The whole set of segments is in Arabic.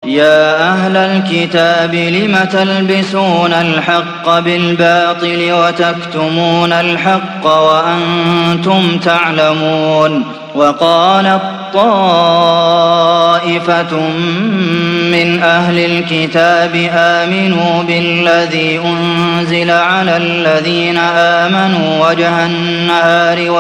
يا أهل الكتاب لم تلبسون الحق بالباطل وتكتمون الحق وأنتم تعلمون وقالت طائفة من أهل الكتاب آمنوا بالذي أنزل على الذين آمنوا وجه النهار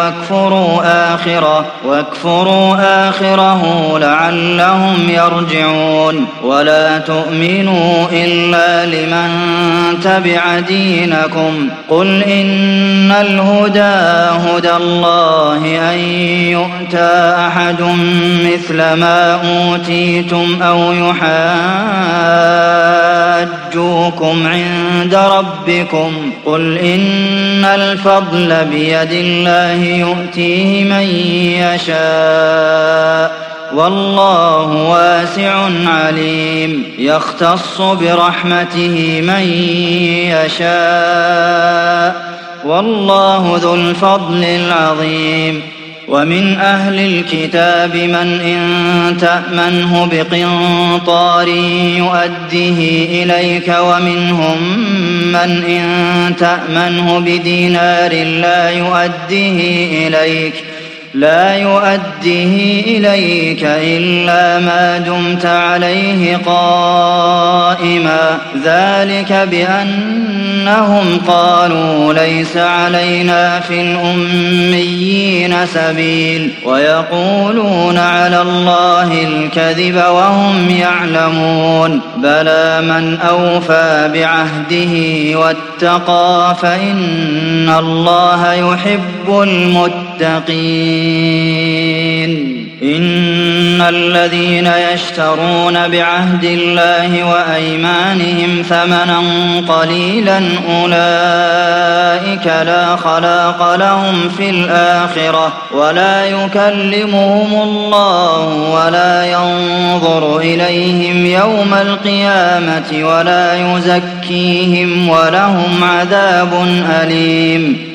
واكفروا آخره لعلهم يرجعون ولا تؤمنوا إلا لمن تبع دينكم قل إن الهدى هدى الله أن يؤتى أحد مثل ما أوتيتم أو يحاجوكم عند ربكم قل إن الفضل بيد الله يؤتيه من يشاء والله واسع عليم يختص برحمته من يشاء والله ذو الفضل العظيم ومن أهل الكتاب من إن تأمنه بقنطار يؤديه إليك ومنهم من إن تأمنه بدينار لا يؤديه إليك إلا ما دمت عليه قائما ذلك بأنهم قالوا ليس علينا في الأميين سبيل ويقولون على الله الكذب وهم يعلمون بلى من أوفى بعهده واتقى فإن الله يحب المتقين إن الذين يشترون بعهد الله وأيمانهم ثمنا قليلا أولئك لا خلاق لهم في الآخرة ولا يكلمهم الله ولا ينظر إليهم يوم القيامة ولا يزكيهم ولهم عذاب أليم